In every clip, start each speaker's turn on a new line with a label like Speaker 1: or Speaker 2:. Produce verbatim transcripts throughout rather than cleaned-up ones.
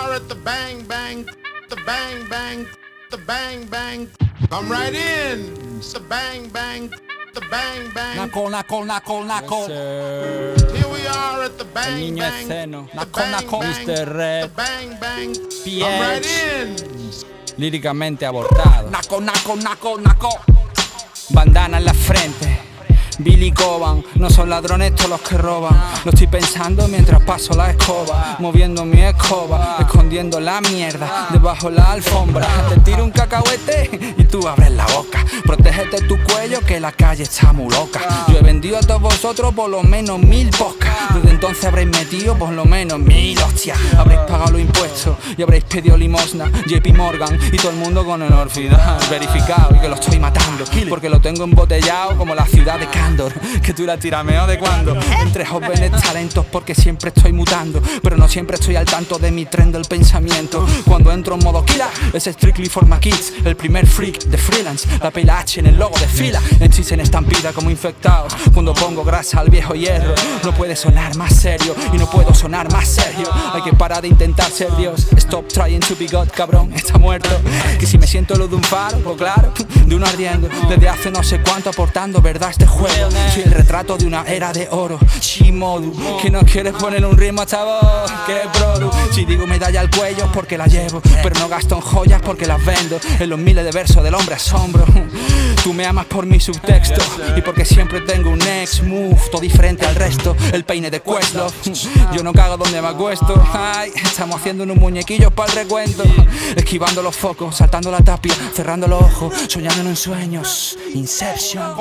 Speaker 1: are at the bang bang, the bang bang, the bang bang. Come right in. It's the bang bang, the bang bang.
Speaker 2: Naco, naco, naco, naco.
Speaker 1: Here we are at the bang
Speaker 2: El niño
Speaker 1: bang,
Speaker 2: esceno.
Speaker 1: the
Speaker 2: Naco,
Speaker 1: bang
Speaker 2: naco.
Speaker 1: bang,
Speaker 2: mister
Speaker 1: the
Speaker 2: Red.
Speaker 1: bang bang.
Speaker 2: P
Speaker 1: Come right
Speaker 2: H.
Speaker 1: in.
Speaker 2: Líricamente abortado. Naco, naco, naco, naco. Bandana en la frente. Billy Coban, no son ladrones todos los que roban. Lo estoy pensando mientras paso la escoba, moviendo mi escoba, escondiendo la mierda debajo la alfombra. Te tiro un cacahuete y tú abres la boca. Protégete tu cuello que la calle está muy loca. Yo he vendido a todos vosotros por lo menos mil podcasts. Desde entonces habréis metido por lo menos mil hostias. Habréis pagado los impuestos y habréis pedido limosna. J P Morgan y todo el mundo con el orfidal verificado y que lo estoy matando porque lo tengo embotellado como la ciudad de Cádiz. Que tú la tirameo de cuando entre jóvenes talentos porque siempre estoy mutando, pero no siempre estoy al tanto de mi tren del pensamiento. Cuando entro en modo killer es strictly for my kids, el primer freak de freelance, la P la H en el logo de fila, en sí en estampida como infectados. Cuando pongo grasa al viejo hierro no puede sonar más serio y no puedo sonar más serio. Hay que parar de intentar ser Dios. Stop trying to be God, cabrón, está muerto. Que si me siento luz de un faro, pues claro, de uno ardiendo desde hace no sé cuánto aportando verdad a este juego. Soy el retrato de una era de oro, Shimodu, que no quieres poner un ritmo a esta voz, que produ. Si digo medalla al cuello es porque la llevo, pero no gasto en joyas porque las vendo. En los miles de versos del hombre asombro. Tú me amas por mi subtexto y porque siempre tengo un next move, todo diferente al resto, el peine de Questlove. Yo no cago donde me acuesto. Ay, estamos haciendo unos muñequillos para el recuento, esquivando los focos, saltando la tapia, cerrando los ojos, soñando en sueños. Inception.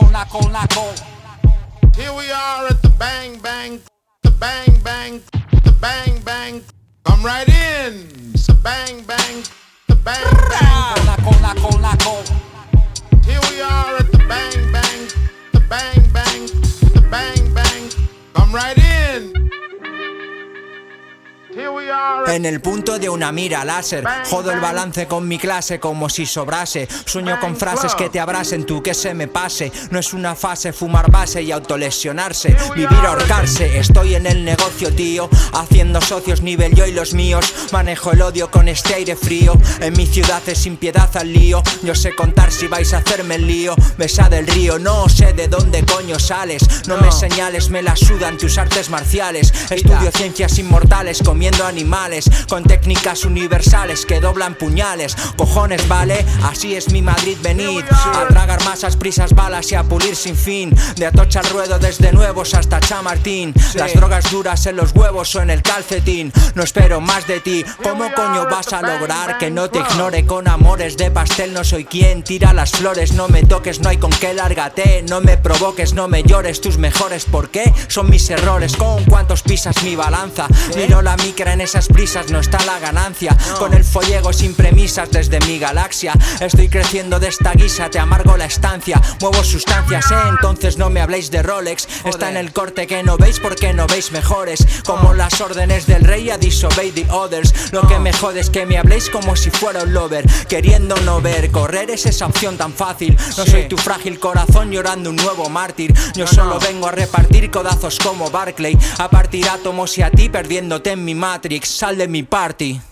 Speaker 1: Here we are at the bang bang, the bang bang, the bang bang. Come right in. It's the bang bang, the bang bang. Here we are at the bang bang, the bang bang, the bang bang. Come right in. Here we are.
Speaker 3: En el punto de una mira láser, jodo el balance con mi clase como si sobrase. Sueño con frases que te abrasen, tú que se me pase. No es una fase fumar base y autolesionarse, vivir a ahorcarse. Estoy en el negocio, tío, haciendo socios nivel yo y los míos. Manejo el odio con este aire frío. En mi ciudad es sin piedad al lío. Yo sé contar si vais a hacerme el lío. Besa del río, no sé de dónde coño sales. No me señales, me la sudan tus artes marciales. Estudio ciencias inmortales, comiendo animales, con técnicas universales que doblan puñales. Cojones, vale, así es mi Madrid, venid a tragar masas, prisas, balas y a pulir sin fin. De Atocha al Ruedo desde Nuevos hasta Chamartín. Las drogas duras en los huevos o en el calcetín. No espero más de ti, ¿cómo coño vas a lograr que no te ignore con amores de pastel? No soy quien tira las flores, no me toques, no hay con qué, lárgate. No me provoques, no me llores, tus mejores, ¿por qué? Son mis errores, ¿con cuántos pisas mi balanza? Miro la micra en esas prisas, no está la ganancia. Con el follego sin premisas desde mi galaxia. Estoy creciendo de esta guisa, te amargo la estancia. Muevo sustancias, eh, entonces no me habléis de Rolex. Está en el corte que no veis porque no veis mejores. Como las órdenes del rey a disobey the others. Lo que me jode es que me habléis como si fuera un lover, queriendo no ver, correr es esa opción tan fácil. No soy tu frágil corazón llorando un nuevo mártir. Yo solo vengo a repartir codazos como Barclay, a partir átomos y a ti perdiéndote en mi Matrix. Sal de mi party.